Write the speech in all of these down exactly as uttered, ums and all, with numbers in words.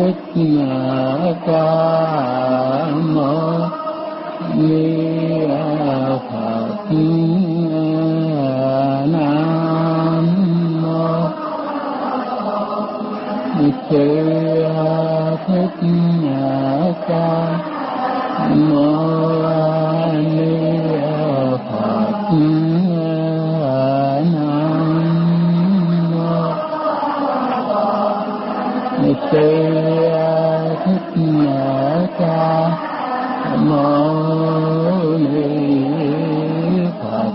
Thích Ca Mâu Ni Phật. Nam mô Sư Thích Ca Mâu Ni Phật. Nam mô Sư Thích Ca Mâu Ni Phật.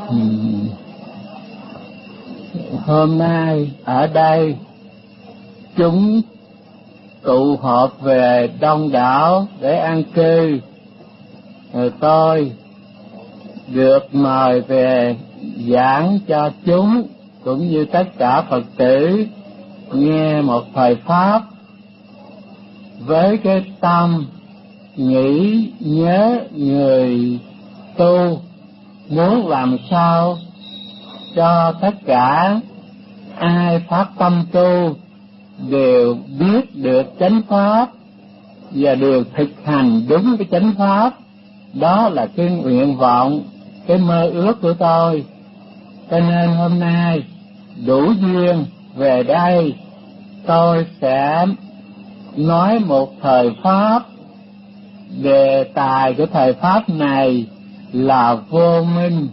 Hôm nay ở đây chúng tụ họp về đông đảo để an cư. Rồi tôi được mời về giảng cho chúng cũng như tất cả Phật tử nghe một thời pháp với cái tâm nghĩ nhớ người tu, muốn làm sao cho tất cả ai phát tâm tu đều biết được chánh pháp và đều thực hành đúng cái chánh pháp. Đó là cái nguyện vọng, cái mơ ước của tôi. Cho nên hôm nay đủ duyên về đây, tôi sẽ nói một thời pháp. Đề tài của thời pháp này là vô minh.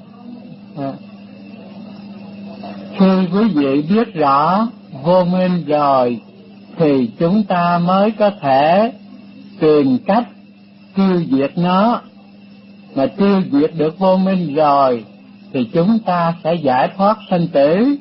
Khi quý vị biết rõ vô minh rồi thì chúng ta mới có thể tìm cách tiêu diệt nó. Mà tiêu diệt được vô minh rồi thì chúng ta sẽ giải thoát sanh tử.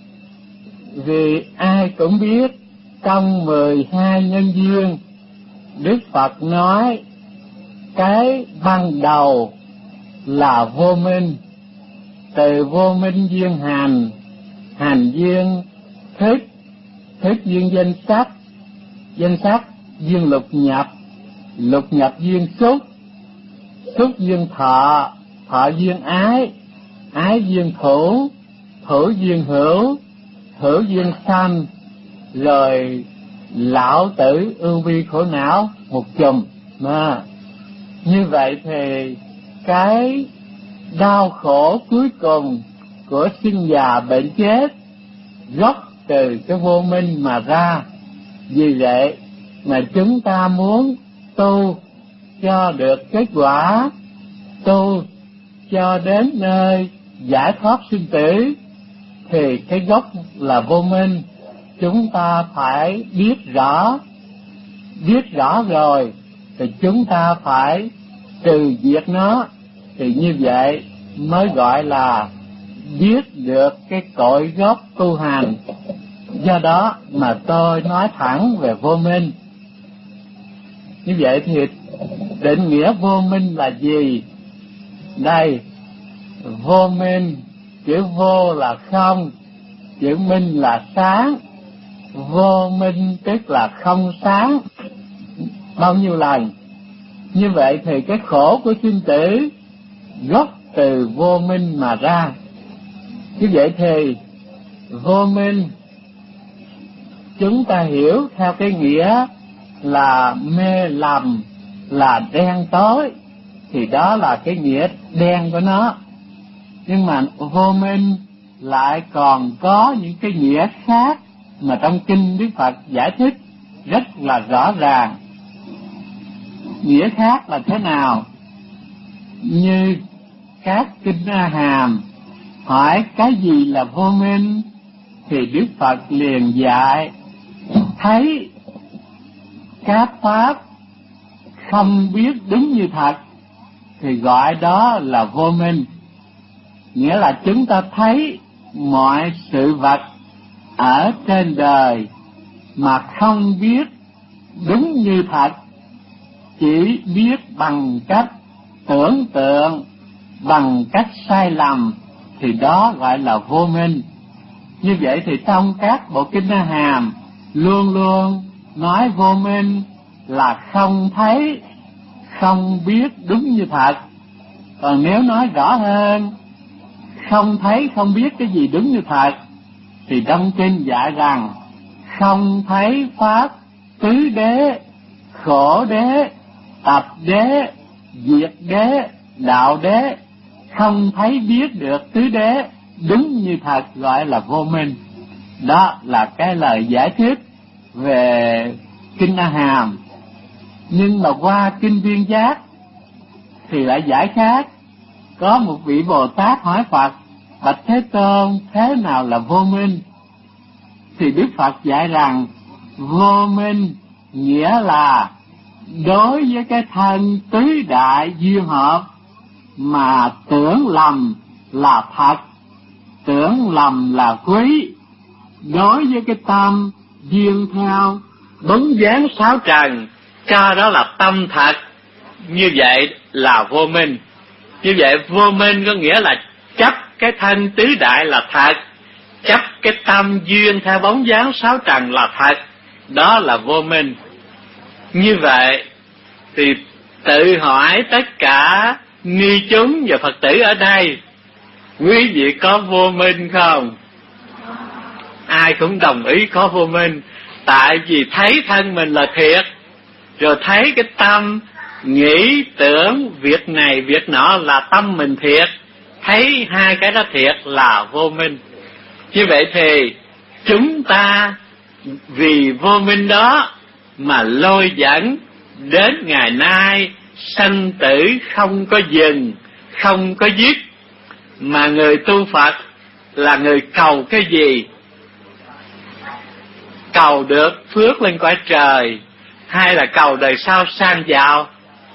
Vì ai cũng biết trong mười hai nhân duyên, Đức Phật nói cái ban đầu là vô minh. Từ vô minh duyên hành, hành duyên thức, thức duyên danh sắc, danh sắc duyên lục nhập, lục nhập duyên xúc, xúc duyên thọ, thọ duyên ái, ái duyên thủ, thủ duyên hữu, hữu duyên sanh, rồi lão tử ưu bi khổ não một chùm. Mà như vậy thì cái đau khổ cuối cùng của sinh già bệnh chết gốc từ cái vô minh mà ra. Vì vậy mà chúng ta muốn tu cho được kết quả, tu cho đến nơi giải thoát sinh tử, thì cái gốc là vô minh. Chúng ta phải biết rõ, biết rõ rồi thì chúng ta phải trừ diệt nó, thì như vậy mới gọi là biết được cái cội gốc tu hành. Do đó mà tôi nói thẳng về vô minh. Như vậy thì định nghĩa vô minh là gì? Đây, vô minh, chữ vô là không, chữ minh là sáng. Vô minh tức là không sáng. Bao nhiêu lần? Như vậy thì cái khổ của sinh tử gốc từ vô minh mà ra. Như vậy thì vô minh chúng ta hiểu theo cái nghĩa là mê lầm, là đen tối, thì đó là cái nghĩa đen của nó. Nhưng mà vô minh lại còn có những cái nghĩa khác mà trong kinh Đức Phật giải thích rất là rõ ràng. Nghĩa khác là thế nào? Như các kinh A Hàm hỏi cái gì là vô minh, thì Đức Phật liền dạy thấy các pháp không biết đúng như thật thì gọi đó là vô minh. Nghĩa là chúng ta thấy mọi sự vật ở trên đời mà không biết đúng như thật, chỉ biết bằng cách tưởng tượng, bằng cách sai lầm, thì đó gọi là vô minh. Như vậy thì trong các bộ kinh A Hàm luôn luôn nói vô minh là không thấy, không biết đúng như thật. Còn nếu nói rõ hơn, không thấy không biết cái gì đúng như thật, thì trong kinh dạy rằng không thấy pháp tứ đế, khổ đế, tập đế, diệt đế, đạo đế, không thấy biết được tứ đế, đúng như thật gọi là vô minh. Đó là cái lời giải thích về Kinh A Hàm. Nhưng mà qua Kinh Viên Giác thì lại giải khác. Có một vị Bồ Tát hỏi Phật: bạch Thế Tôn, thế nào là vô minh? Thì Đức Phật dạy rằng vô minh nghĩa là đối với cái thân tứ đại duyên hợp mà tưởng lầm là thật, tưởng lầm là quý, đối với cái tâm duyên theo bóng dáng sáu trần, cho đó là tâm thật, như vậy là vô minh. Như vậy vô minh có nghĩa là chấp cái thân tứ đại là thật, chấp cái tâm duyên theo bóng dáng sáu trần là thật, đó là vô minh. Như vậy thì tự hỏi tất cả ni chúng và Phật tử ở đây, quý vị có vô minh không? Ai cũng đồng ý có vô minh, tại vì thấy thân mình là thiệt, rồi thấy cái tâm nghĩ tưởng việc này việc nọ là tâm mình thiệt, thấy hai cái đó thiệt là vô minh. Như vậy thì chúng ta vì vô minh đó mà lôi dẫn đến ngày nay sanh tử không có dừng, không có dứt. Mà người tu Phật là người cầu cái gì? Cầu được phước lên cõi trời, hay là cầu đời sau sang giàu?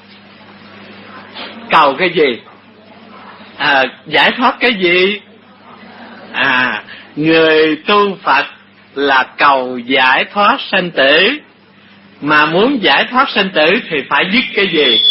Cầu cái gì? À, giải thoát cái gì? À, người tu Phật là cầu giải thoát sanh tử. Mà muốn giải thoát sanh tử thì phải dứt cái gì?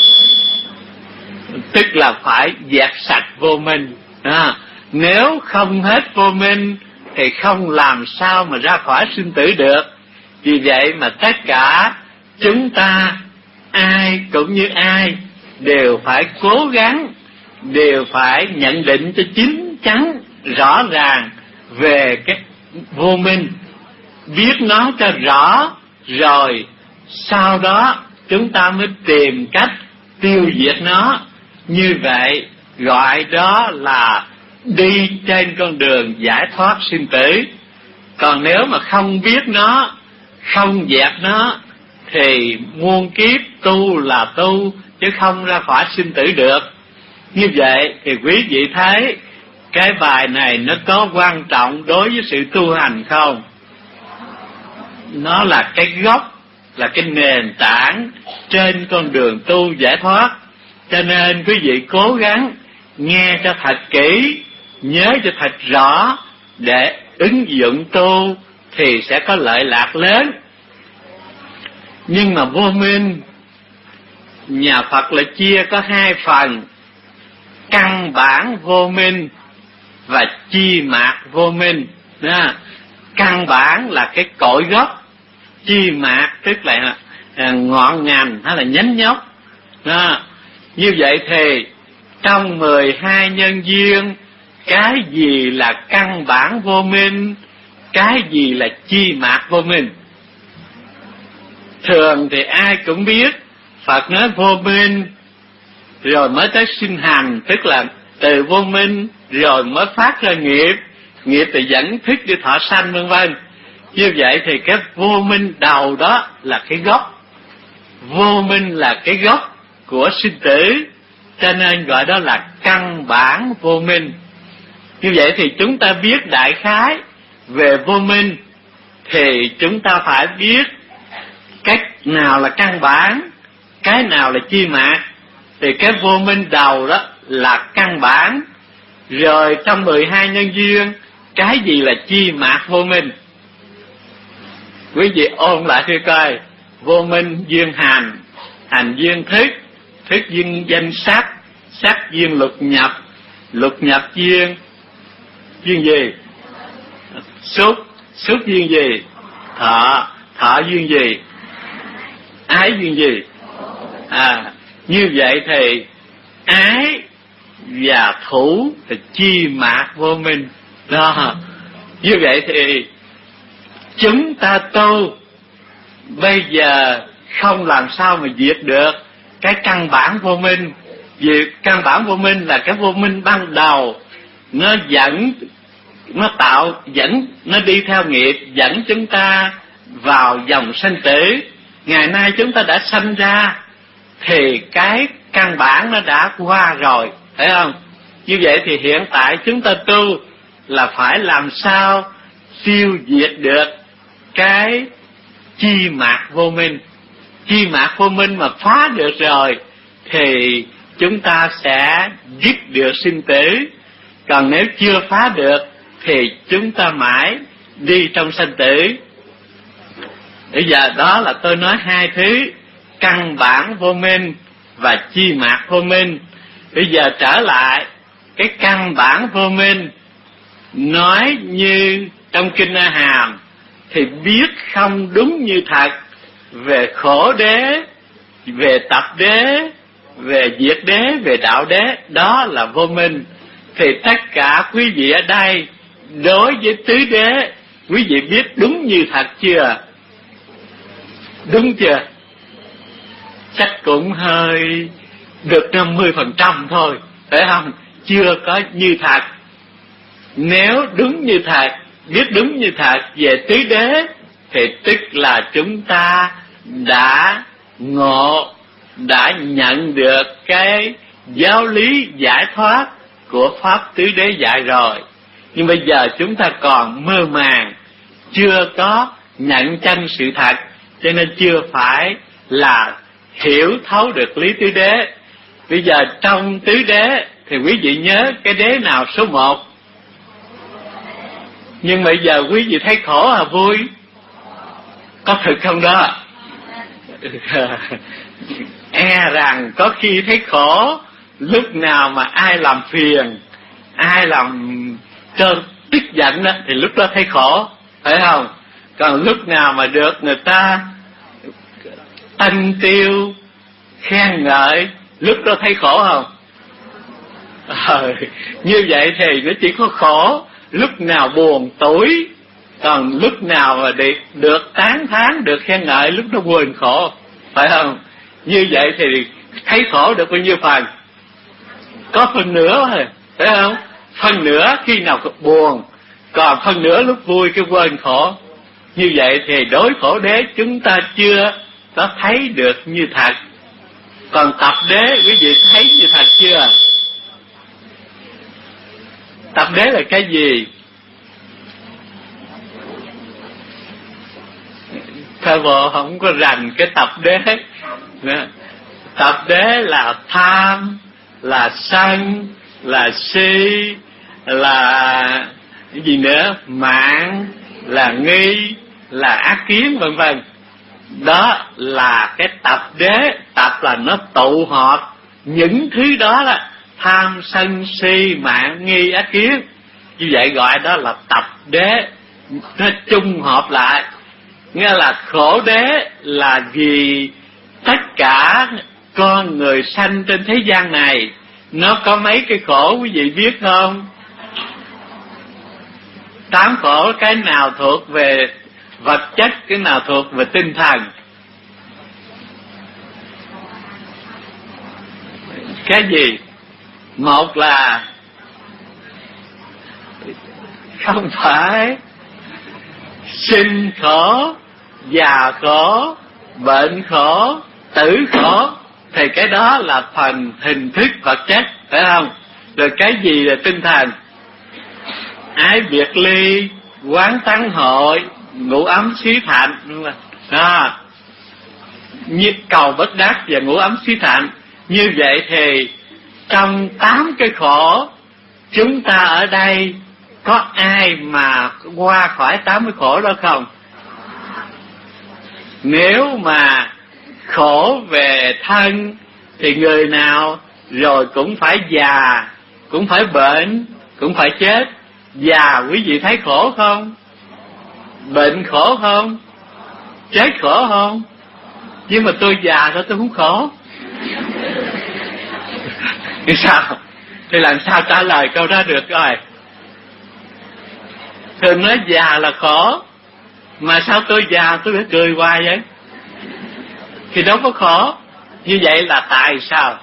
Tức là phải dẹp sạch vô minh. À, nếu không hết vô minh thì không làm sao mà ra khỏi sinh tử được. Vì vậy mà tất cả chúng ta, ai cũng như ai, đều phải cố gắng, đều phải nhận định cho chín chắn, rõ ràng về cái vô minh, biết nó cho rõ, rồi sau đó chúng ta mới tìm cách tiêu diệt nó. Như vậy gọi đó là đi trên con đường giải thoát sinh tử. Còn nếu mà không biết nó, không dẹp nó, thì muôn kiếp tu là tu, chứ không ra khỏi sinh tử được. Như vậy thì quý vị thấy cái bài này nó có quan trọng đối với sự tu hành không? Nó là cái gốc, là cái nền tảng trên con đường tu giải thoát. Cho nên quý vị cố gắng nghe cho thật kỹ, nhớ cho thật rõ, để ứng dụng tu thì sẽ có lợi lạc lớn. Nhưng mà vô minh, nhà Phật lại chia có hai phần: căn bản vô minh và chi mạt vô minh. Đó. Căn bản là cái cội gốc, chi mạt tức là ngọn ngành hay là nhánh nhóc. Đó. Như vậy thì trong mười hai nhân duyên, cái gì là căn bản vô minh, cái gì là chi mạt vô minh? Thường thì ai cũng biết Phật nói vô minh rồi mới tới sinh hành, tức là từ vô minh rồi mới phát ra nghiệp, nghiệp thì dẫn thức đi thọ sanh vân vân. Như vậy thì cái vô minh đầu đó là cái gốc, vô minh là cái gốc của sinh tử, cho nên gọi đó là căn bản vô minh. Như vậy thì chúng ta biết đại khái về vô minh thì chúng ta phải biết cách nào là căn bản, cái nào là chi mạt. Thì cái vô minh đầu đó là căn bản, rồi trong mười hai nhân duyên, cái gì là chi mạt vô minh? Quý vị ôn lại thưa coi. Vô minh duyên hành, hành duyên thức, thức duyên danh sắc, sắc duyên lục nhập, lục nhập duyên duyên gì? Xúc, xúc duyên gì? Thọ, thọ duyên gì? Ái duyên gì? À, như vậy thì ái và thủ thì chi mạt vô minh. Đó. Như vậy thì chúng ta tu bây giờ không làm sao mà diệt được cái căn bản vô minh. Diệt căn bản vô minh là cái vô minh ban đầu, nó dẫn, nó tạo dẫn, nó đi theo nghiệp dẫn chúng ta vào dòng sanh tử. Ngày nay chúng ta đã sanh ra thì cái căn bản nó đã qua rồi, thấy không? Như vậy thì hiện tại chúng ta tu là phải làm sao tiêu diệt được cái chi mạt vô minh. Chi mạt vô minh mà phá được rồi thì chúng ta sẽ dứt được sinh tử. Còn nếu chưa phá được thì chúng ta mãi đi trong sanh tử. Bây giờ đó là tôi nói hai thứ, căn bản vô minh và chi mạt vô minh. Bây giờ trở lại cái căn bản vô minh, nói như trong Kinh A Hàm thì biết không đúng như thật về khổ đế, về tập đế, về diệt đế, về đạo đế, đó là vô minh. Thì tất cả quý vị ở đây đối với tứ đế, quý vị biết đúng như thật chưa? Đúng chưa? Chắc cũng hơi được năm mươi phần trăm thôi, phải không? Chưa có như thật. Nếu đúng như thật, biết đúng như thật về tứ đế thì tức là chúng ta đã ngộ, đã nhận được cái giáo lý giải thoát của Pháp tứ đế dạy rồi. Nhưng bây giờ chúng ta còn mơ màng, chưa có nhận chân sự thật, cho nên chưa phải là hiểu thấu được lý tứ đế. Bây giờ trong tứ đế thì quý vị nhớ cái đế nào số một? Nhưng bây giờ quý vị thấy khổ à vui? Có thực không đó? E rằng có khi thấy khổ, lúc nào mà ai làm phiền, ai làm cho tức giận đó, thì lúc đó thấy khổ, phải không? Còn lúc nào mà được người ta tân tiêu, khen ngợi, lúc đó thấy khổ không? Ờ, như vậy thì nó chỉ có khổ lúc nào buồn tối, còn lúc nào mà được, được tán thán, được khen ngợi, lúc đó quên khổ, phải không? Như vậy thì thấy khổ được bao nhiêu phần? Có phần nữa thôi, phải không? Phần nữa khi nào buồn, còn phần nữa lúc vui cái quên khổ. Như vậy thì đối khổ đế chúng ta chưa có thấy được như thật. Còn tập đế quý vị thấy như thật chưa? Tập đế là cái gì? Thơ bộ không có rành cái tập đế. Tập đế là tham, là sân, là si, là cái gì nữa, mạn, là nghi, là ác kiến, vân vân. Đó là cái tập đế. Tập là nó tụ họp những thứ đó là tham, sân, si, mạn, nghi, ác kiến. Như vậy gọi đó là tập đế. Nó chung hợp lại, nghĩa là khổ đế là vì tất cả con người sanh trên thế gian này nó có mấy cái khổ quý vị biết không? Tám khổ, cái nào thuộc về vật chất, cái nào thuộc về tinh thần? Cái gì? Một là không phải sinh khổ, già khổ, bệnh khổ, tử khổ, thì cái đó là phần hình thức vật chất, phải không? Rồi cái gì là tinh thần? Ái biệt ly, quán tán hội, ngũ ấm xí thạnh, đó, như cầu bất đắc và ngũ ấm xí thạnh. Như vậy thì trong tám cái khổ, chúng ta ở đây có ai mà qua khỏi tám cái khổ đó không? Nếu mà khổ về thân thì người nào rồi cũng phải già, cũng phải bệnh, cũng phải chết. Già quý vị thấy khổ không? Bệnh khổ không? Chết khổ không? Nhưng mà tôi già thôi, tôi không khổ. Thì sao? Thì làm sao trả lời câu đó được rồi? Thường nói già là khổ, mà sao tôi già tôi phải cười hoài vậy? thì đâu có khổ. Như vậy là tại sao?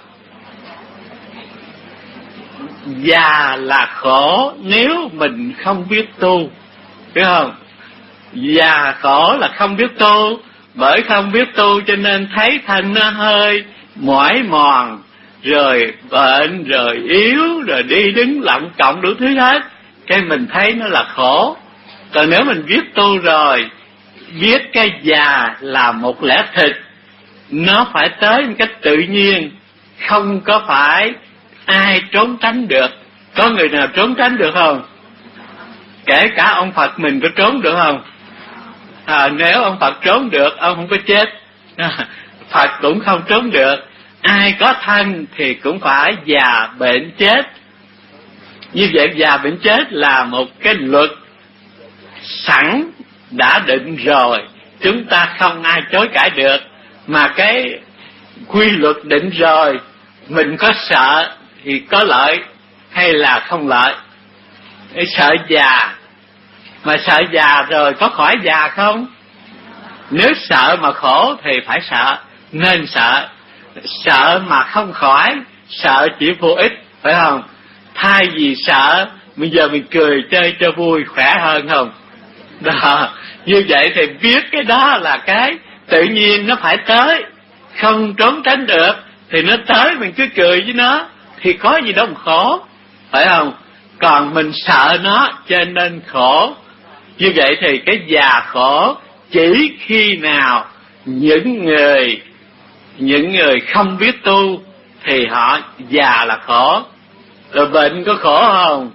Già là khổ nếu mình không biết tu, biết không? Già khổ là không biết tu, bởi không biết tu cho nên thấy thân nó hơi mỏi mòn, rồi bệnh, rồi yếu, rồi đi đứng lọng cộng đủ thứ hết, cái mình thấy nó là khổ. Còn nếu mình biết tu rồi, biết cái già là một lẽ thực, nó phải tới một cách tự nhiên, không có phải ai trốn tránh được. Có người nào trốn tránh được không? Kể cả ông Phật mình có trốn được không? À, nếu ông Phật trốn được, ông không có chết. Phật cũng không trốn được. Ai có thân thì cũng phải già bệnh chết. Như vậy già bệnh chết là một cái luật sẵn đã định rồi, chúng ta không ai chối cãi được. Mà cái quy luật định rồi, mình có sợ thì có lợi hay là không lợi? Cái sợ già, mà sợ già rồi có khỏi già không? Nếu sợ mà khổ thì phải sợ, nên sợ. Sợ mà không khỏi, sợ chỉ vô ích, phải không? Thay vì sợ, bây giờ mình cười chơi cho vui khỏe hơn không? Đó, như vậy thì biết cái đó là cái tự nhiên nó phải tới, không trốn tránh được, thì nó tới mình cứ cười với nó, thì có gì đâu mà khổ, phải không? Còn mình sợ nó cho nên khổ. Như vậy thì cái già khổ chỉ khi nào những người những người không biết tu thì họ già là khổ. Rồi bệnh có khổ không?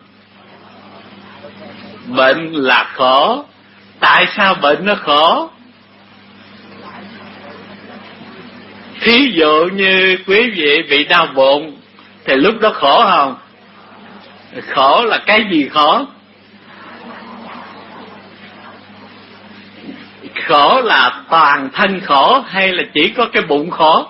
Bệnh là khổ. Tại sao bệnh nó khổ? Thí dụ như quý vị bị đau bụng thì lúc đó khổ không? Khổ là cái gì khổ? Khổ là toàn thân khổ hay là chỉ có cái bụng khổ?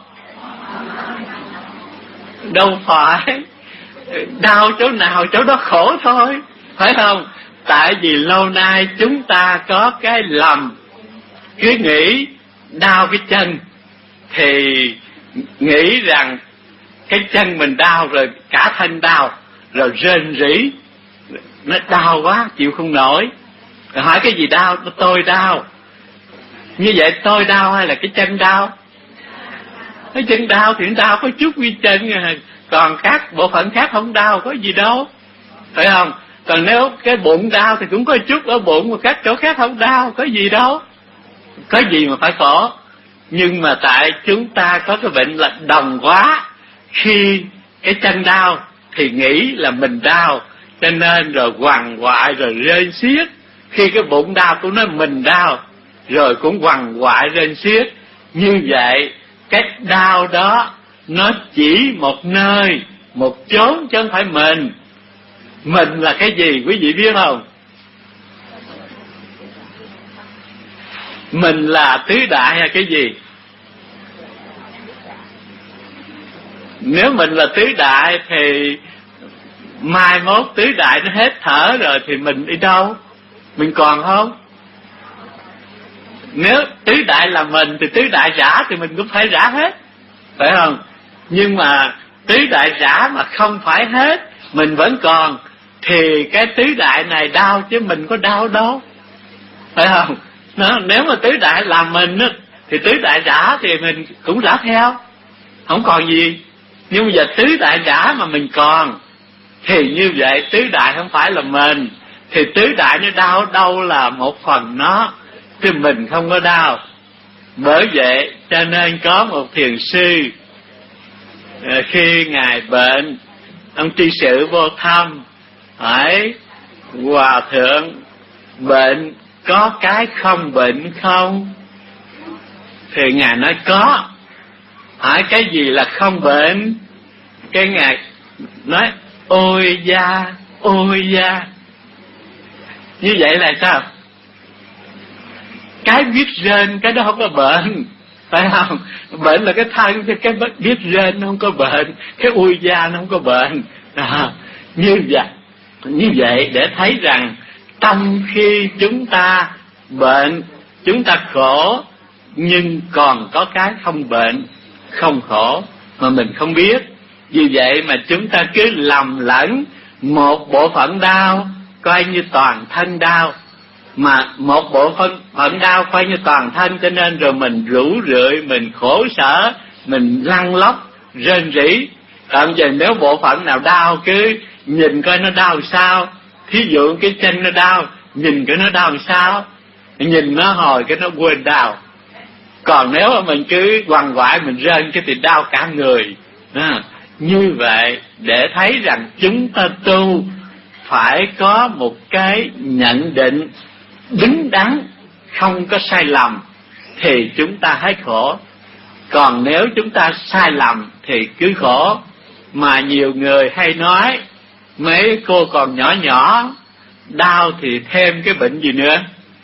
Đâu phải. Đau chỗ nào chỗ đó khổ thôi, phải không? Tại vì lâu nay chúng ta có cái lầm, cứ nghĩ đau cái chân thì nghĩ rằng cái chân mình đau rồi cả thân đau, rồi rên rỉ, nó đau quá chịu không nổi. Rồi hỏi cái gì đau? Tôi đau. Như vậy tôi đau hay là cái chân đau? Cái chân đau thì đau có chút quy chân, còn các bộ phận khác không đau có gì đâu, phải không? Còn nếu cái bụng đau thì cũng có chút ở bụng, mà các chỗ khác không đau có gì đâu, có gì mà phải khổ. Nhưng mà tại chúng ta có cái bệnh là đồng quá, khi cái chân đau thì nghĩ là mình đau, cho nên rồi quằn quại rồi rên xiết. Khi cái bụng đau cũng nói mình đau, rồi cũng quằn quại rên xiết. Như vậy cái đau đó nó chỉ một nơi, một chốn chứ không phải mình. Mình là cái gì quý vị biết không? Mình là tứ đại hay cái gì? Nếu mình là tứ đại thì mai mốt tứ đại nó hết thở rồi thì mình đi đâu? Mình còn không? Nếu tứ đại là mình thì tứ đại rã thì mình cũng phải rã hết, phải không? Nhưng mà tứ đại rã mà không phải hết, mình vẫn còn, thì cái tứ đại này đau chứ mình có đau đâu, phải không? Nó, nếu mà tứ đại là mình á, thì tứ đại rã thì mình cũng rã theo, không còn gì. Nhưng bây giờ tứ đại rã mà mình còn, thì như vậy tứ đại không phải là mình, thì tứ đại nó đau đâu là một phần nó, chứ mình không có đau. Bởi vậy cho nên có một thiền sư, khi ngài bệnh, ông tri sự vô thăm, hỏi hòa thượng bệnh có cái không bệnh không? Thì ngài nói có. Hỏi cái gì là không bệnh? Cái ngài nói ôi da, ôi da. Như vậy là sao? Cái biết rên cái đó không có bệnh, phải không? Bệnh là cái thân, cái biết rên nó không có bệnh, cái ui da nó không có bệnh. À, như vậy, như vậy để thấy rằng tâm khi chúng ta bệnh, chúng ta khổ, nhưng còn có cái không bệnh, không khổ mà mình không biết. Vì vậy mà chúng ta cứ lầm lẫn một bộ phận đau coi như toàn thân đau, mà một bộ phận phận đau coi như toàn thân, cho nên rồi mình rũ rượi, mình khổ sở, mình lăn lóc rên rỉ. Còn giờ nếu bộ phận nào đau cứ nhìn coi nó đau sao, thí dụ cái chân nó đau, nhìn coi nó đau sao, nhìn nó hồi cái nó quên đau. Còn nếu mà mình cứ quằn quại mình rên cái thì đau cả người. À, như vậy để thấy rằng chúng ta tu phải có một cái nhận định đúng đắn, không có sai lầm thì chúng ta hết khổ. Còn nếu chúng ta sai lầm thì cứ khổ. Mà nhiều người hay nói mấy cô còn nhỏ nhỏ đau thì thêm cái bệnh gì nữa,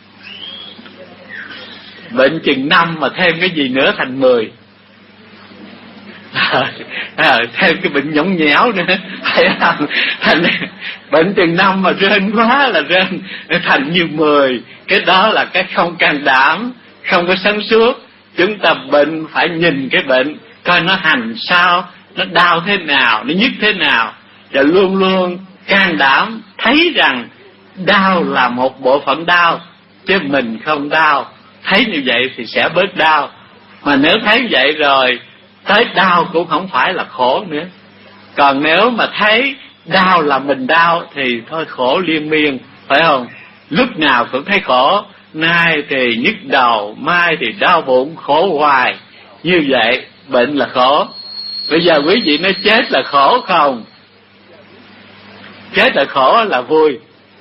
bệnh chừng năm mà thêm cái gì nữa thành mười. À, à, thêm cái bệnh nhõng nhẽo nữa, thành bệnh chừng năm mà rên quá là rên thành như mười. Cái đó là cái không can đảm, không có sáng suốt. Chúng ta bệnh phải nhìn cái bệnh coi nó hành sao, nó đau thế nào, nó nhức thế nào, và luôn luôn can đảm thấy rằng đau là một bộ phận đau chứ mình không đau. Thấy như vậy thì sẽ bớt đau. Mà nếu thấy vậy rồi tới đau cũng không phải là khổ nữa. Còn nếu mà thấy đau là mình đau thì thôi khổ liên miên, phải không? Lúc nào cũng thấy khổ, nay thì nhức đầu, mai thì đau bụng, khổ hoài. Như vậy bệnh là khổ. Bây giờ quý vị nói chết là khổ không? Chết là khổ là vui.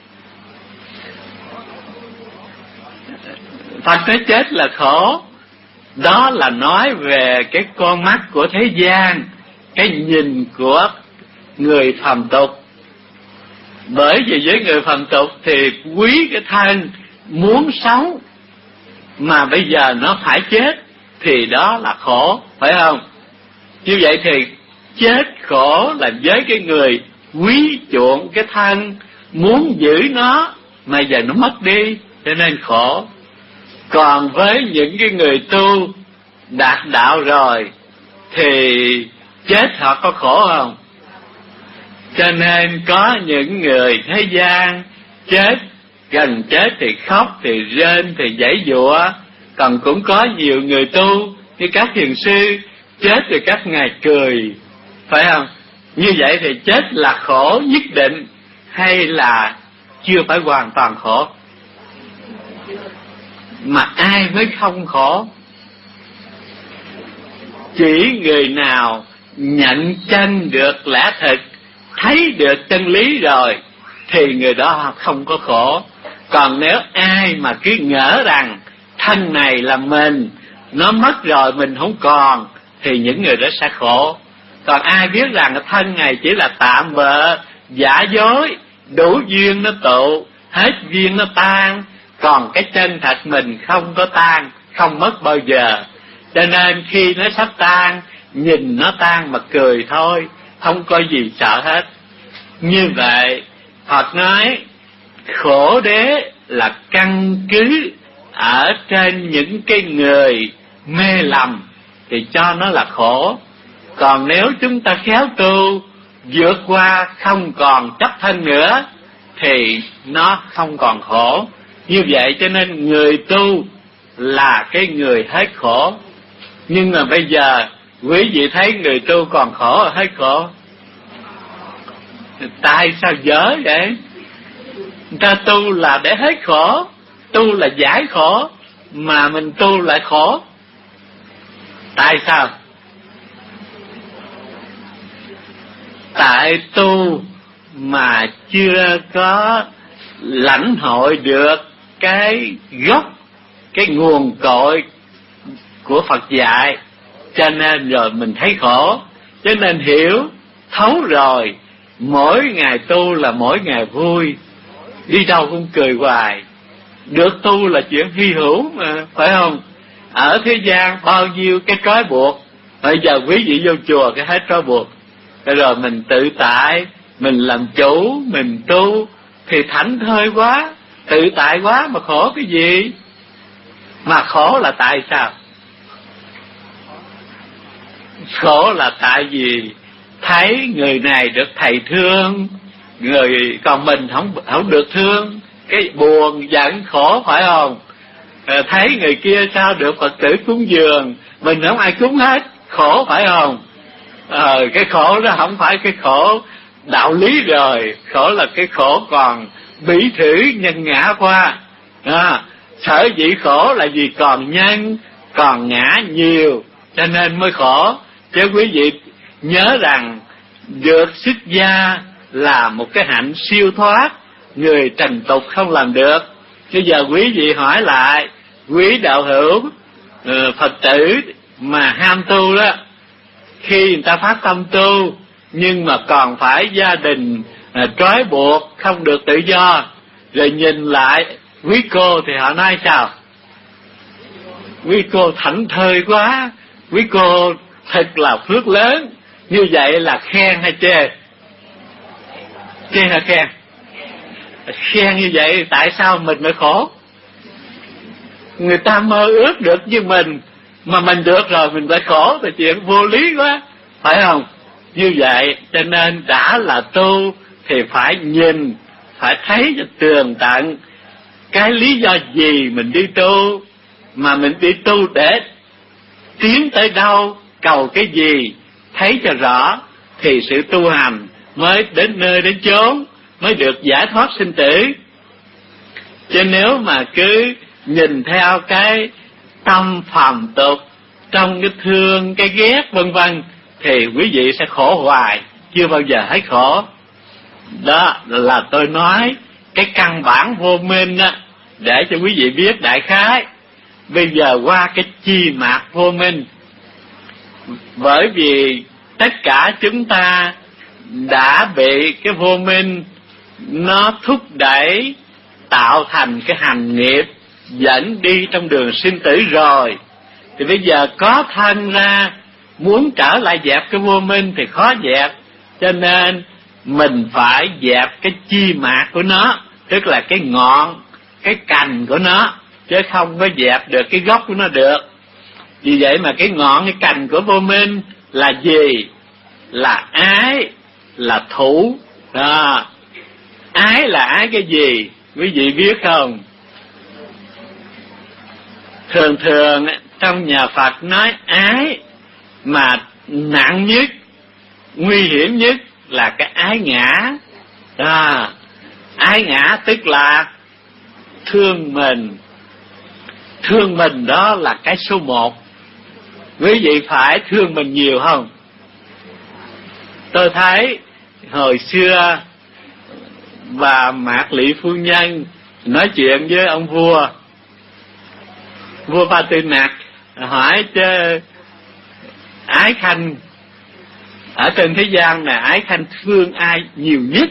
Phật nói chết là khổ, đó là nói về cái con mắt của thế gian, cái nhìn của người phàm tục. Bởi vì với người phàm tục thì quý cái thân, muốn sống, mà bây giờ nó phải chết thì đó là khổ, phải không? Như vậy thì chết khổ là với cái người quý chuộng cái thân, muốn giữ nó mà giờ nó mất đi, cho nên khổ. Còn với những cái người tu đạt đạo rồi thì chết họ có khổ không? Cho nên có những người thế gian chết, gần chết thì khóc, thì rên, thì giãy giụa. Còn cũng có nhiều người tu như các thiền sư chết rồi các ngài cười, phải không? Như vậy thì chết là khổ nhất định hay là chưa phải hoàn toàn khổ? Mà ai mới không khổ? Chỉ người nào nhận chân được lẽ thực, thấy được chân lý rồi thì người đó không có khổ. Còn nếu ai mà cứ ngỡ rằng thân này là mình, nó mất rồi mình không còn, thì những người đó sẽ khổ. Còn ai biết rằng cái thân này chỉ là tạm bợ, giả dối, đủ duyên nó tụ, hết duyên nó tan, còn cái chân thật mình không có tan, không mất bao giờ. Cho nên khi nó sắp tan, nhìn nó tan mà cười thôi, không có gì sợ hết. Như vậy Phật nói khổ đế là căn cứ ở trên những cái người mê lầm thì cho nó là khổ. Còn nếu chúng ta khéo tu, vượt qua không còn chấp thân nữa thì nó không còn khổ. Như vậy cho nên người tu là cái người hết khổ. Nhưng mà bây giờ quý vị thấy người tu còn khổ hay hết khổ? Tại sao dở vậy? Người ta tu là để hết khổ, tu là giải khổ, mà mình tu lại khổ. Tại sao? Tại tu mà chưa có lãnh hội được cái gốc, cái nguồn cội của Phật dạy, cho nên rồi mình thấy khổ. Cho nên hiểu thấu rồi, mỗi ngày tu là mỗi ngày vui, đi đâu cũng cười hoài. Được tu là chuyện hy hữu mà, phải không? Ở thế gian bao nhiêu cái trói buộc, bây giờ quý vị vô chùa cái hết trói buộc, rồi mình tự tại, mình làm chủ, mình tu thì thảnh thơi quá, tự tại quá mà khổ cái gì? Mà khổ là tại sao? Khổ là tại vì thấy người này được thầy thương, người còn mình không không được thương, cái buồn giận khổ, phải không? À, thấy người kia sao được Phật tử cúng dường, mình không ai cúng hết, khổ, phải không? À, cái khổ đó không phải cái khổ đạo lý rồi, khổ là cái khổ còn bỉ thử nhân ngã qua. À, sở dĩ khổ là vì còn nhân, còn ngã nhiều, cho nên mới khổ. Chứ quý vị nhớ rằng được xuất gia là một cái hạnh siêu thoát, người trần tục không làm được. Bây giờ quý vị hỏi lại, quý đạo hữu uh, Phật tử mà ham tu đó, khi người ta phát tâm tu nhưng mà còn phải gia đình uh, trói buộc, không được tự do, rồi nhìn lại quý cô thì họ nói sao? Quý cô thảnh thơi quá, quý cô thật là phước lớn. Như vậy là khen hay chê? Chê hay khen? Khen như vậy tại sao mình mới khổ? Người ta mơ ước được như mình, mà mình được rồi mình phải khổ, thì chuyện vô lý quá, phải không? Như vậy cho nên đã là tu thì phải nhìn, phải thấy cho tường tận cái lý do gì mình đi tu, mà mình đi tu để tiến tới đâu, cầu cái gì, thấy cho rõ thì sự tu hành mới đến nơi đến chốn, mới được giải thoát sinh tử. Chứ nếu mà cứ nhìn theo cái tâm phàm tục, trong cái thương, cái ghét vân vân, thì quý vị sẽ khổ hoài, chưa bao giờ hết khổ. Đó là tôi nói cái căn bản vô minh á, để cho quý vị biết đại khái. Bây giờ qua cái chi mạt vô minh. Bởi vì tất cả chúng ta đã bị cái vô minh nó thúc đẩy tạo thành cái hành nghiệp dẫn đi trong đường sinh tử rồi, thì bây giờ có thân ra muốn trở lại dẹp cái vô minh thì khó dẹp, cho nên mình phải dẹp cái chi mạt của nó, tức là cái ngọn, cái cành của nó, chứ không có dẹp được cái gốc của nó được. Vì vậy mà cái ngọn, cái cành của vô minh là gì? Là ái, là thủ. Đó. Ái là ái cái gì? Quý vị biết không? Thường thường trong nhà Phật nói ái mà nặng nhất, nguy hiểm nhất là cái ái ngã. Đó. Ái ngã tức là thương mình. Thương mình đó là cái số một. Quý vị phải thương mình nhiều không? Tôi thấy hồi xưa bà Mạc Lị phu nhân nói chuyện với ông vua, vua Ba Tư Nặc, hỏi chứ Ái Khanh ở trên thế gian này, Ái Khanh thương ai nhiều nhất?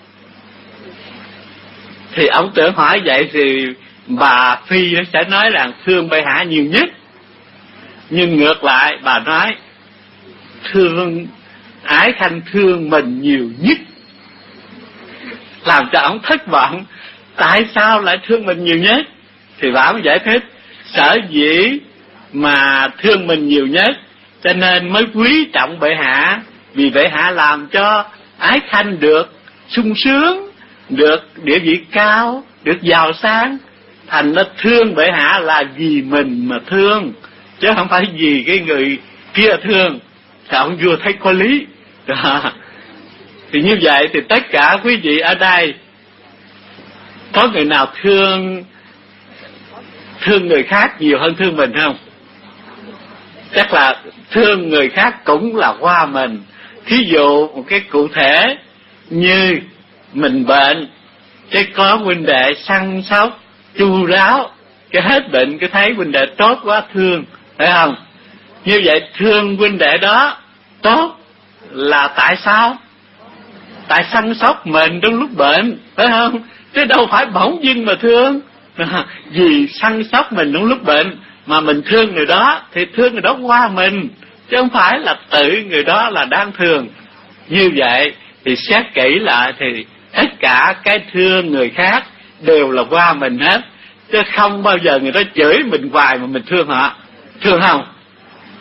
Thì ông tưởng hỏi vậy thì bà Phi nó sẽ nói là thương bệ hạ nhiều nhất. Nhưng ngược lại bà nói thương Ái Khanh thương mình nhiều nhất, làm cho ông thất vọng. Tại sao lại thương mình nhiều nhất? Thì bà mới giải thích sở dĩ mà thương mình nhiều nhất cho nên mới quý trọng bệ hạ, vì bệ hạ làm cho Ái Khanh được sung sướng, được địa vị cao, được giàu sang, thành nó thương bệ hạ là vì mình mà thương, chứ không phải vì cái người kia thương. Thì ông vua thấy có lý. Đó. Thì như vậy thì tất cả quý vị ở đây có người nào thương thương người khác nhiều hơn thương mình không? Chắc là thương người khác cũng là qua mình. Thí dụ một cái cụ thể như mình bệnh, cái có huynh đệ săn sóc chu đáo, cái hết bệnh cái thấy huynh đệ tốt quá thương, phải không? Như vậy thương huynh đệ đó tốt là tại sao? Tại săn sóc mình trong lúc bệnh, phải không? Chứ đâu phải bỗng dưng mà thương. Vì săn sóc mình trong lúc bệnh mà mình thương người đó, thì thương người đó qua mình, chứ không phải là tự người đó là đang thương. Như vậy thì xét kỹ lại thì tất cả cái thương người khác đều là qua mình hết, chứ không bao giờ người đó chửi mình hoài mà mình thương họ. Thương không?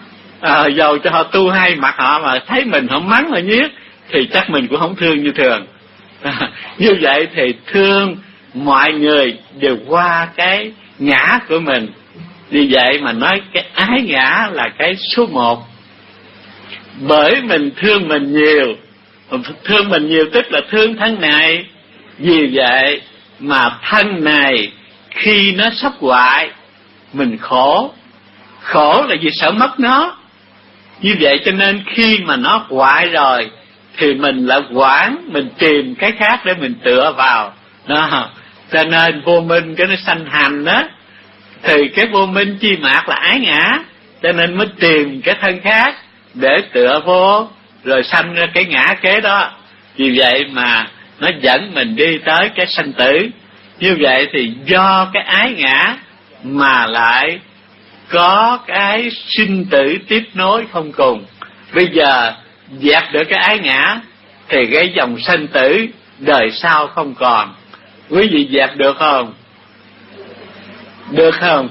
à, dầu cho họ tu hay mặt họ mà thấy mình không mắng mà nhiếc thì chắc mình cũng không thương như thường. À, như vậy thì thương mọi người đều qua cái ngã của mình. Vì vậy mà nói cái ái ngã là cái số một. Bởi mình thương mình nhiều, thương mình nhiều tức là thương thân này. Vì vậy mà thân này khi nó sắp hoại mình khổ. Khổ là vì sợ mất nó. Như vậy cho nên khi mà nó hoại rồi thì mình lại quản, mình tìm cái khác để mình tựa vào đó. Cho nên vô minh cái nó sanh hành đó, thì cái vô minh chi mạc là ái ngã, cho nên mới tìm cái thân khác để tựa vô, rồi sanh ra cái ngã kế đó. Vì vậy mà nó dẫn mình đi tới cái sanh tử. Như vậy thì do cái ái ngã mà lại có cái sinh tử tiếp nối không cùng. Bây giờ dẹp được cái ái ngã thì cái dòng sanh tử đời sau không còn. Quý vị dẹp được không? Được không?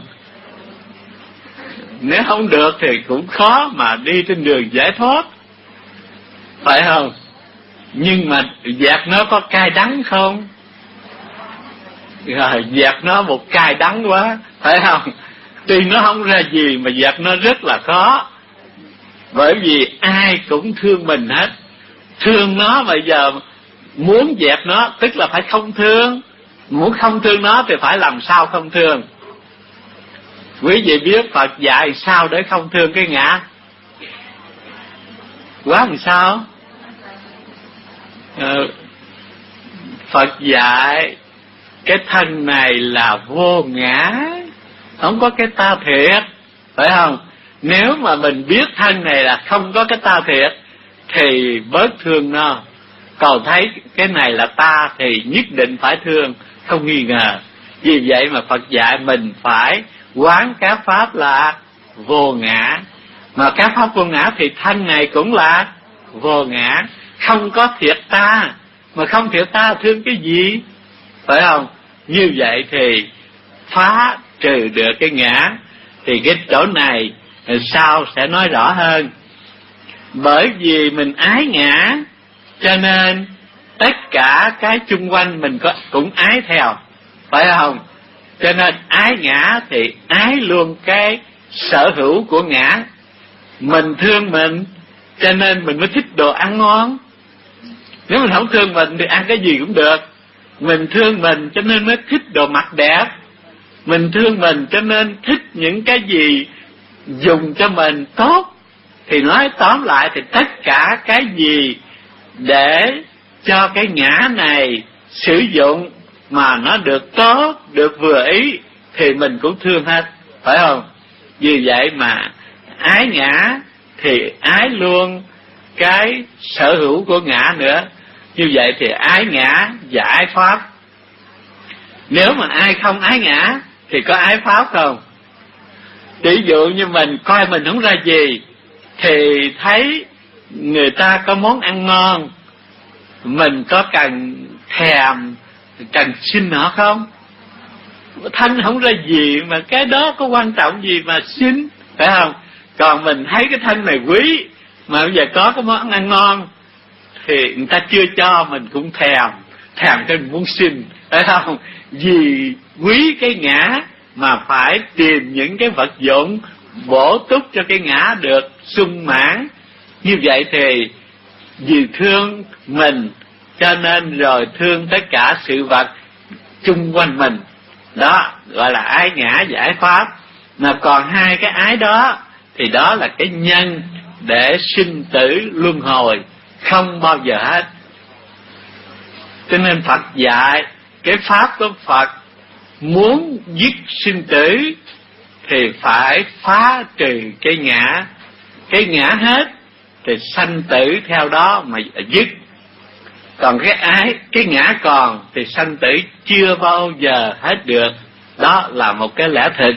Nếu không được thì cũng khó mà đi trên đường giải thoát, phải không? Nhưng mà dẹp nó có cay đắng không? Rồi dẹp nó một cay đắng quá, phải không? Tuy nó không ra gì mà dẹp nó rất là khó. Bởi vì ai cũng thương mình hết. Thương nó bây giờ muốn dẹp nó tức là phải không thương. Muốn không thương nó thì phải làm sao không thương. Quý vị biết Phật dạy sao để không thương cái ngã? Quá làm sao? Ờ, Phật dạy cái thân này là vô ngã, không có cái ta thiệt, phải không? Nếu mà mình biết thân này là không có cái ta thiệt thì bớt thương nó. Còn thấy cái này là ta thì nhất định phải thương, không nghi ngờ. Vì vậy mà Phật dạy mình phải quán các pháp là vô ngã. Mà các pháp vô ngã thì thân này cũng là vô ngã. Không có thiệt ta, mà không thiệt ta thương cái gì, phải không? Như vậy thì phá trừ được cái ngã. Thì cái chỗ này sau sẽ nói rõ hơn. Bởi vì mình ái ngã cho nên tất cả cái chung quanh mình có cũng ái theo, phải không? Cho nên ái ngã thì ái luôn cái sở hữu của ngã. Mình thương mình cho nên mình mới thích đồ ăn ngon. Nếu mình không thương mình thì ăn cái gì cũng được. Mình thương mình cho nên mới thích đồ mặc đẹp. Mình thương mình cho nên thích những cái gì dùng cho mình tốt. Thì nói tóm lại thì tất cả cái gì để cho cái ngã này sử dụng mà nó được tốt, được vừa ý thì mình cũng thương hết, phải không? Vì vậy mà ái ngã thì ái luôn cái sở hữu của ngã nữa. Như vậy thì ái ngã và ái pháp. Nếu mà ai không ái ngã thì có ái pháp không? Ví dụ như mình coi mình không ra gì thì thấy người ta có món ăn ngon, mình có cần thèm, cần xin họ không? Thân không ra gì mà cái đó có quan trọng gì mà xin, phải không? Còn mình thấy cái thân này quý mà bây giờ có cái món ăn ngon thì người ta chưa cho mình cũng thèm, thèm cho mình muốn xin, phải không? Vì quý cái ngã mà phải tìm những cái vật dụng bổ túc cho cái ngã được sung mãn. Như vậy thì vì thương mình cho nên rồi thương tất cả sự vật chung quanh mình. Đó gọi là ái ngã và ái pháp. Mà còn hai cái ái đó thì đó là cái nhân để sinh tử luân hồi, không bao giờ hết. Cho nên Phật dạy cái pháp của Phật muốn dứt sinh tử thì phải phá trừ cái ngã. Cái ngã hết thì sanh tử theo đó mà dứt. Còn cái ái, cái ngã còn thì sanh tử chưa bao giờ hết được. Đó là một cái lẽ thực.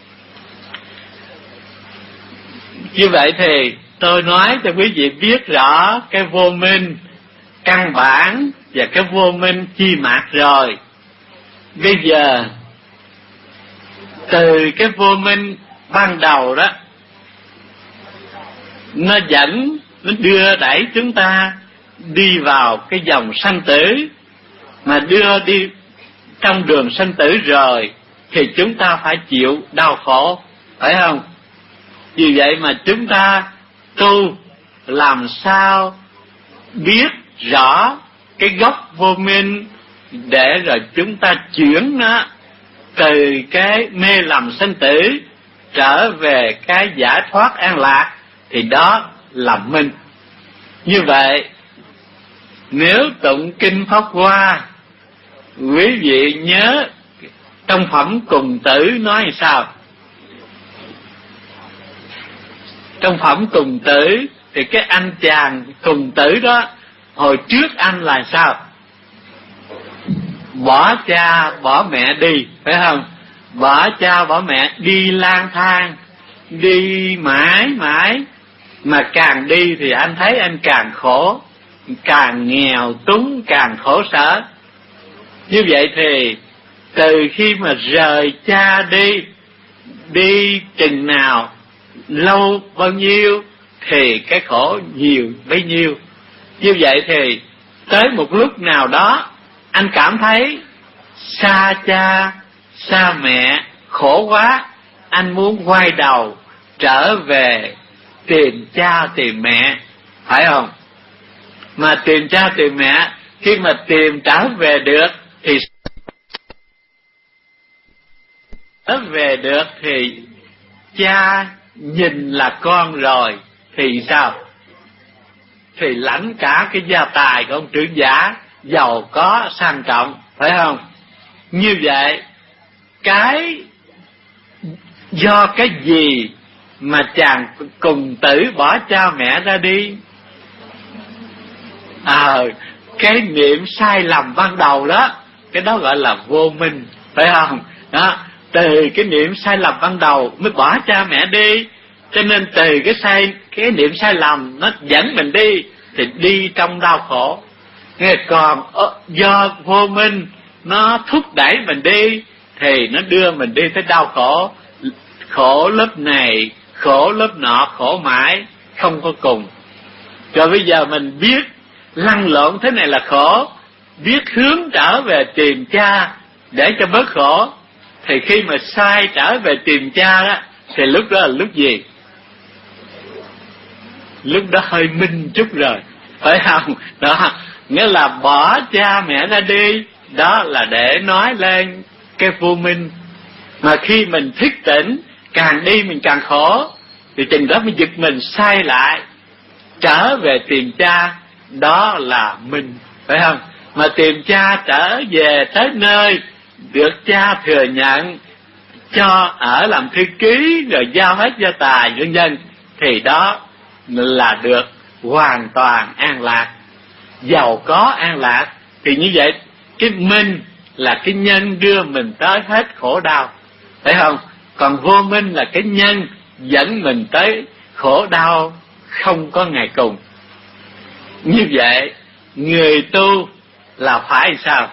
Như vậy thì tôi nói cho quý vị biết rõ cái vô minh căn bản và cái vô minh chi mạc rồi. Bây giờ từ cái vô minh ban đầu đó nó dẫn, nó đưa đẩy chúng ta đi vào cái dòng sanh tử. Mà đưa đi trong đường sanh tử rồi thì chúng ta phải chịu đau khổ, phải không? Vì vậy mà chúng ta tu làm sao biết rõ cái gốc vô minh, để rồi chúng ta chuyển nó từ cái mê lầm sanh tử trở về cái giải thoát an lạc, thì đó là minh. Như vậy nếu tụng kinh Pháp Hoa, quý vị nhớ trong phẩm Cùng Tử nói sao? Trong phẩm Cùng Tử thì cái anh chàng Cùng Tử đó, hồi trước anh là sao? Bỏ cha bỏ mẹ đi, phải không? Bỏ cha bỏ mẹ đi lang thang, đi mãi mãi, mà càng đi thì anh thấy anh càng khổ, càng nghèo túng, càng khổ sở. Như vậy thì từ khi mà rời cha đi, đi chừng nào, lâu bao nhiêu thì cái khổ nhiều bấy nhiêu. Như vậy thì tới một lúc nào đó anh cảm thấy xa cha xa mẹ khổ quá, anh muốn quay đầu trở về tìm cha tìm mẹ, phải không? Mà tìm cha tìm mẹ, khi mà tìm trở về được thì trở về được thì cha nhìn là con rồi thì sao? Thì lãnh cả cái gia tài của ông trưởng giả, giàu có sang trọng, phải không? Như vậy cái do cái gì mà chàng Cùng Tử bỏ cha mẹ ra đi? À, cái niệm sai lầm ban đầu đó, cái đó gọi là vô minh, phải không? Đó, từ cái niệm sai lầm ban đầu mới bỏ cha mẹ đi. Cho nên từ cái sai cái niệm sai lầm nó dẫn mình đi, thì đi trong đau khổ. Nghe, còn do vô minh nó thúc đẩy mình đi thì nó đưa mình đi tới đau khổ, khổ lớp này, khổ lớp nọ, khổ mãi không có cùng. Rồi bây giờ mình biết lăn lộn thế này là khổ, biết hướng trở về tìm cha để cho bớt khổ, thì khi mà sai trở về tìm cha đó, thì lúc đó là lúc gì? Lúc đó hơi minh chút rồi, phải không? Đó, nghĩa là bỏ cha mẹ ra đi, đó là để nói lên cái vô minh. Mà khi mình thức tỉnh, càng đi mình càng khổ, thì chừng đó mới giật mình sai lại, trở về tìm cha, đó là minh, phải không? Mà tìm cha trở về tới nơi được cha thừa nhận, cho ở làm thư ký, rồi giao hết gia tài vân vân, thì đó là được hoàn toàn an lạc, giàu có an lạc. Thì như vậy cái minh là cái nhân đưa mình tới hết khổ đau, phải không? Còn vô minh là cái nhân dẫn mình tới khổ đau không có ngày cùng. Như vậy người tu là phải sao?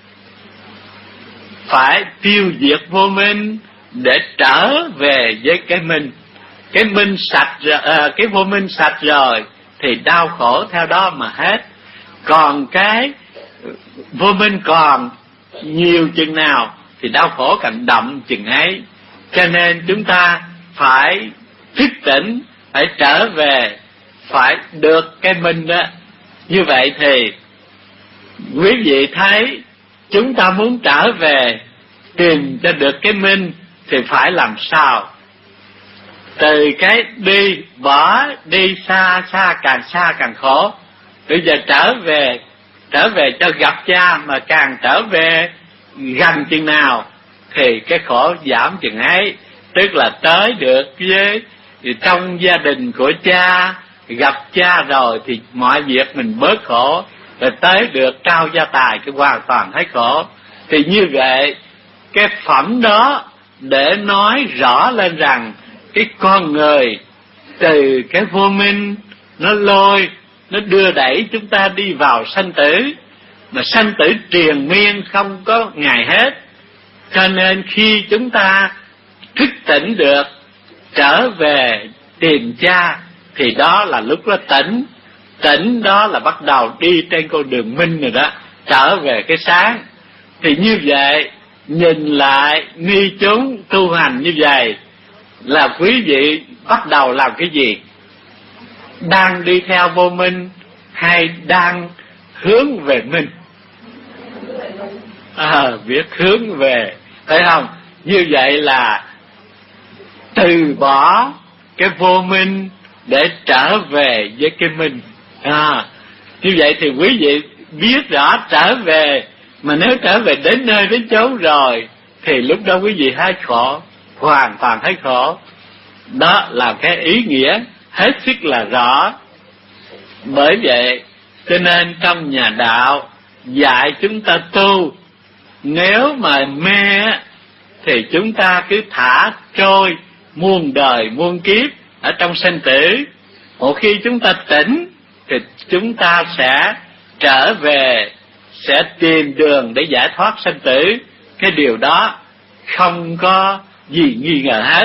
Phải tiêu diệt vô minh để trở về với cái minh. Cái minh sạch rồi, à, cái vô minh sạch rồi thì đau khổ theo đó mà hết. Còn cái vô minh còn nhiều chừng nào thì đau khổ càng đậm chừng ấy. Cho nên chúng ta phải thức tỉnh, phải trở về, phải được cái minh đó. Như vậy thì quý vị thấy chúng ta muốn trở về tìm cho được cái minh thì phải làm sao? Từ cái đi, bỏ, đi xa, xa càng xa càng khổ. Bây giờ trở về, trở về cho gặp cha, mà càng trở về gần chừng nào thì cái khổ giảm chừng ấy. Tức là tới được với trong gia đình của cha, gặp cha rồi thì mọi việc mình bớt khổ, rồi tới được trao gia tài cái hoàn toàn hết khổ. Thì như vậy cái phẩm đó để nói rõ lên rằng cái con người từ cái vô minh nó lôi, nó đưa đẩy chúng ta đi vào sanh tử, mà sanh tử triền miên không có ngày hết. Cho nên khi chúng ta thức tỉnh được, trở về tìm cha thì đó là lúc đó tỉnh. Tỉnh đó là bắt đầu đi trên con đường minh rồi đó, trở về cái sáng. Thì như vậy, nhìn lại ni chúng tu hành như vậy là quý vị bắt đầu làm cái gì? Đang đi theo vô minh hay đang hướng về minh? À, biết hướng về, thấy không? Như vậy là từ bỏ cái vô minh để trở về với cái minh. À, như vậy thì quý vị biết rõ trở về, mà nếu trở về đến nơi đến chốn rồi thì lúc đó quý vị hết khổ, hoàn toàn hết khổ. Đó là cái ý nghĩa hết sức là rõ. Bởi vậy cho nên trong nhà đạo dạy chúng ta tu, nếu mà mê thì chúng ta cứ thả trôi muôn đời muôn kiếp ở trong sanh tử. Một khi chúng ta tỉnh thì chúng ta sẽ trở về, sẽ tìm đường để giải thoát sanh tử. Cái điều đó không có gì nghi ngờ hết.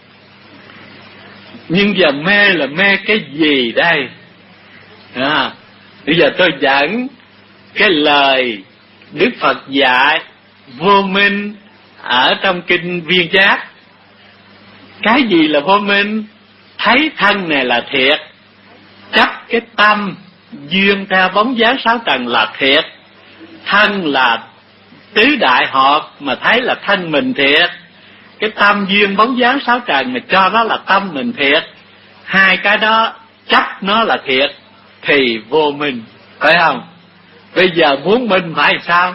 Nhưng giờ mê là mê cái gì đây? À, bây giờ tôi dẫn cái lời Đức Phật dạy vô minh ở trong kinh Viên Giác. Cái gì là vô minh? Thấy thân này là thiệt, chấp cái tâm duyên theo bóng dáng sáu trần là thiệt. Thân là tứ đại hợp mà thấy là thân mình thiệt, cái tâm duyên bóng dáng sáu trần mà cho đó là tâm mình thiệt. Hai cái đó chấp nó là thiệt thì vô minh, phải không? Bây giờ muốn minh phải sao?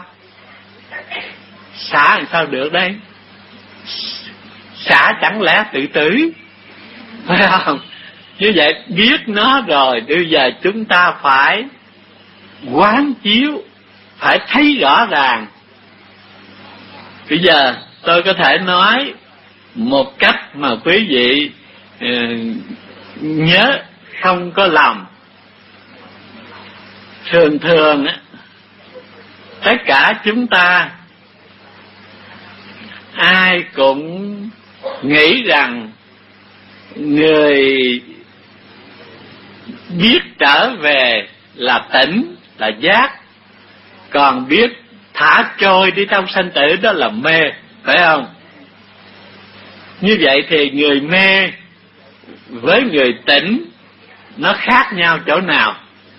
Xả làm sao được đây? Xả chẳng lẽ tự tử, phải không? Như vậy biết nó rồi, bây giờ chúng ta phải quán chiếu, phải thấy rõ ràng. Bây giờ tôi có thể nói một cách mà quý vị uh, nhớ không có lầm. Thường thường á, tất cả chúng ta ai cũng nghĩ rằng người biết trở về là tỉnh, là giác, còn biết thả trôi đi trong sanh tử đó là mê, phải không? Như vậy thì người mê với người tỉnh nó khác nhau chỗ nào?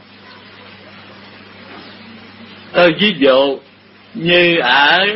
Tôi ví dụ như ở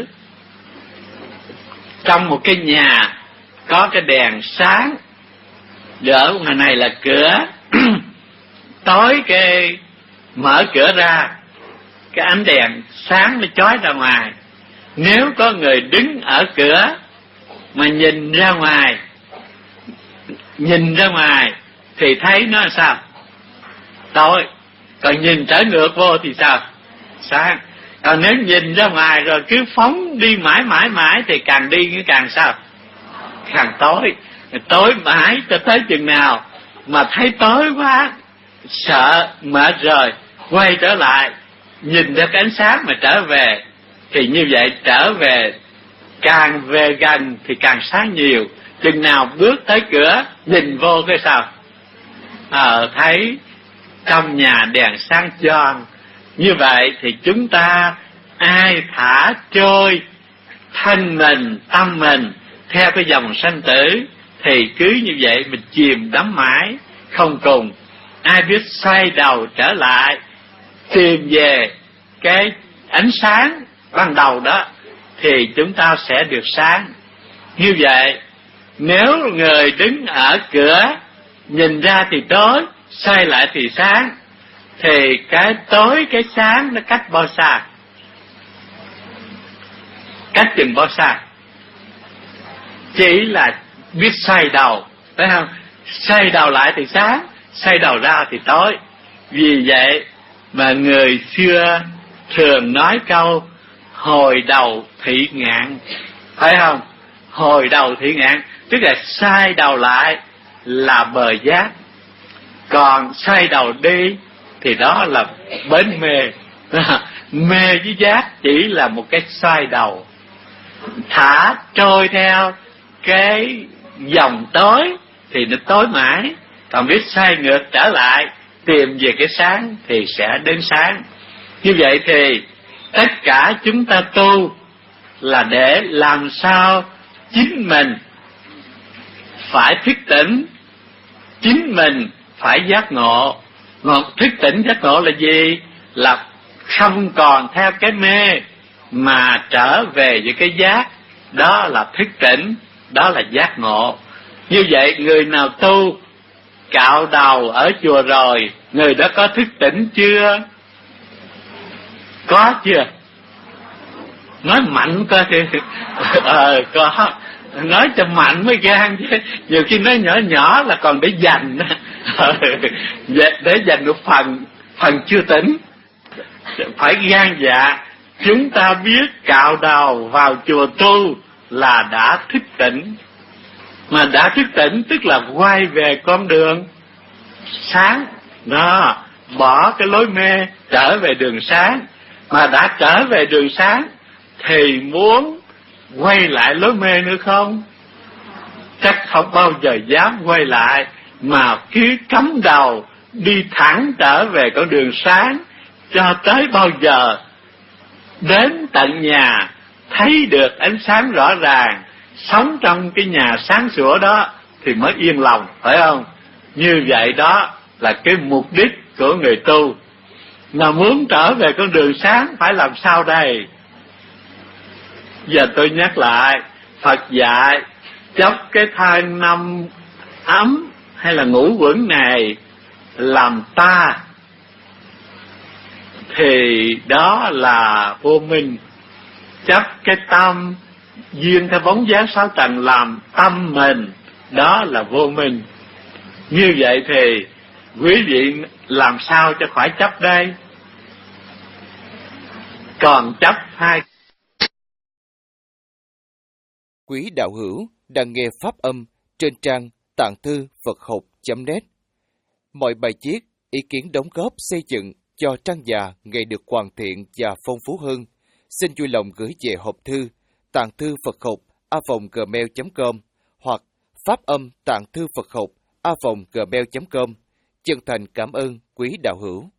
trong một cái nhà có cái đèn sáng, ở ngoài này là cửa, tối cái mở cửa ra, cái ánh đèn sáng nó chói ra ngoài. Nếu có người đứng ở cửa mà nhìn ra ngoài, nhìn ra ngoài thì thấy nó sao? Tối. Còn nhìn trở ngược vô thì sao? Sáng. Còn nếu nhìn ra ngoài rồi cứ phóng đi mãi mãi mãi thì càng đi càng sao? Càng tối. Tối mãi cho tới chừng nào mà thấy tối quá, sợ mệt rồi, quay trở lại nhìn ra cái ánh sáng mà trở về. Thì như vậy trở về, càng về gần thì càng sáng nhiều. Chừng nào bước tới cửa nhìn vô cái sao? Ờ, thấy trong nhà đèn sáng choang. Như vậy thì chúng ta ai thả trôi thân mình, tâm mình theo cái dòng sanh tử thì cứ như vậy mình chìm đắm mãi không cùng. Ai biết xoay đầu trở lại, tìm về cái ánh sáng ban đầu đó thì chúng ta sẽ được sáng. Như vậy nếu người đứng ở cửa nhìn ra thì tối, xoay lại thì sáng, thì cái tối cái sáng nó cách bao xa? Cách chừng bao xa? Chỉ là biết xoay đầu, phải không? Xoay đầu lại thì sáng, xoay đầu ra thì tối. Vì vậy mà người xưa thường nói câu hồi đầu thị ngạn, phải không? Hồi đầu thị ngạn tức là xoay đầu lại là bờ giác, còn xoay đầu đi thì đó là bến mê. Mê với giác chỉ là một cái xoay đầu, thả trôi theo cái dòng tối thì nó tối mãi. còn biết xoay ngược trở lại tìm về cái sáng thì sẽ đến sáng. Như vậy thì tất cả chúng ta tu là để làm sao chính mình phải thức tỉnh, chính mình phải giác ngộ. Ngộ thức tỉnh giác ngộ là gì? Là không còn theo cái mê mà trở về với cái giác. Đó là thức tỉnh, đó là giác ngộ. Như vậy người nào tu cạo đầu ở chùa rồi, người đó có thức tỉnh chưa? Có chưa? Nói mạnh coi thì ờ có, nói cho mạnh mới gan chứ. Nhiều khi nói nhỏ nhỏ là còn để dành để dành được phần phần chưa tỉnh. Phải gan dạ. Chúng ta biết cạo đầu vào chùa tu là đã thức tỉnh. Mà đã thức tỉnh tức là quay về con đường sáng. Đó, bỏ cái lối mê, trở về đường sáng. Mà đã trở về đường sáng thì muốn quay lại lối mê nữa không? Chắc không bao giờ dám quay lại, mà cứ cắm đầu đi thẳng trở về con đường sáng, cho tới bao giờ đến tận nhà thấy được ánh sáng rõ ràng, sống trong cái nhà sáng sủa đó thì mới yên lòng, phải không? Như vậy đó là cái mục đích của người tu. Mà muốn trở về con đường sáng phải làm sao đây? Giờ tôi nhắc lại, Phật dạy chấp cái thai năm ấm hay là ngũ quẩn này làm ta, thì đó là vô minh. Chấp cái tâm duyên theo bóng dáng sáu trần làm tâm mình, đó là vô minh. Như vậy thì quý vị làm sao cho khỏi chấp đây? Còn chấp hai. Quý đạo hữu đang nghe pháp âm trên trang tạng thư Phật học chấm net. Mọi bài viết, ý kiến đóng góp xây dựng cho trang già ngày được hoàn thiện và phong phú hơn, xin vui lòng gửi về hộp thư tạng thư Phật học a vòng gmail chấm com hoặc pháp âm tạng thư Phật học a vòng gmail chấm com. Chân thành cảm ơn quý đạo hữu.